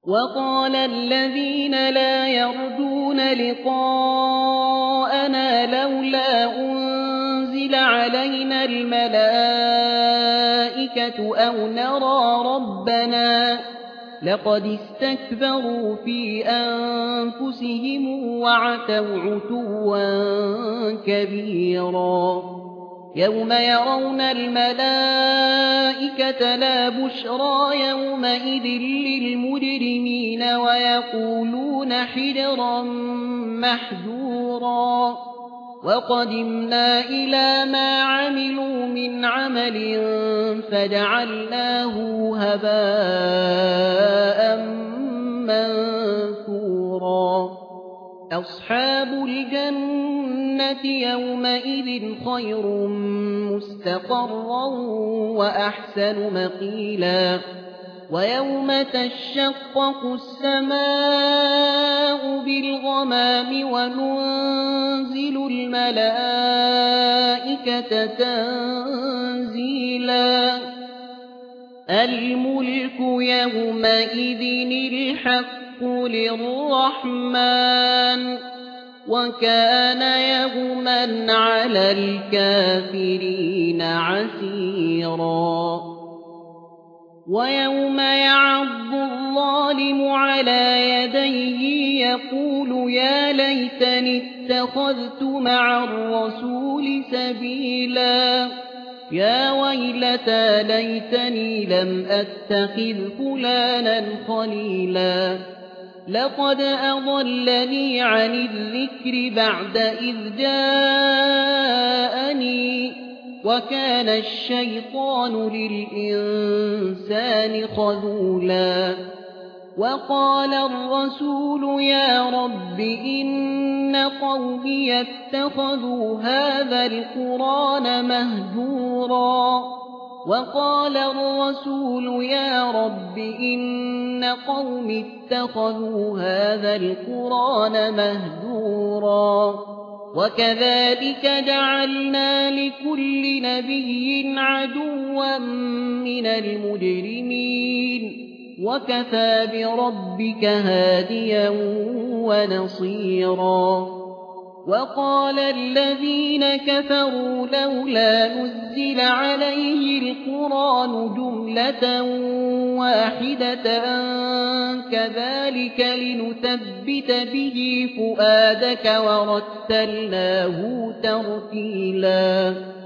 وقال الذين لا يرجون لقاءنا لولا أنزل علينا الملائكة أو نرى ربنا لقد استكبروا في أنفسهم وعتوا عتوا كبيرا يوم يرون الملائكة لا بشرى يومئذ للمجرمين ويقولون حجرا محجورا وقدمنا إلى ما عملوا من عمل فجعلناه هباء منثورا أصحاب الجنة يومئذ خير مستقرا وأحسن مقيلا ويوم تشقق السماء بالغمام وننزل الملائكة تنزيلا الملك يومئذ الحق للرحمن وكان يوما على الكافرين عسيرا ويوم يعض الظالم على يديه يقول يا ليتني اتخذت مع الرسول سبيلا يا ويلتى ليتني لم أتخذ فلانا خليلا لقد أضلني عن الذكر بعد إذ جاءني وكان الشيطان للإنسان خذولا وقال الرسول يا رب إن قومي اتخذوا هذا القرآن مهجورا وقال الرسول يا رب إن قومي اتخذوا هذا القرآن مهجورا وكذلك جعلنا لكل نبي عدوا من المجرمين وكفى بربك هاديا ونصيرا وقال الذين كفروا لولا نزل عليه القرآن جملة واحدة كذلك لنثبت به فؤادك ورتلناه ترتيلا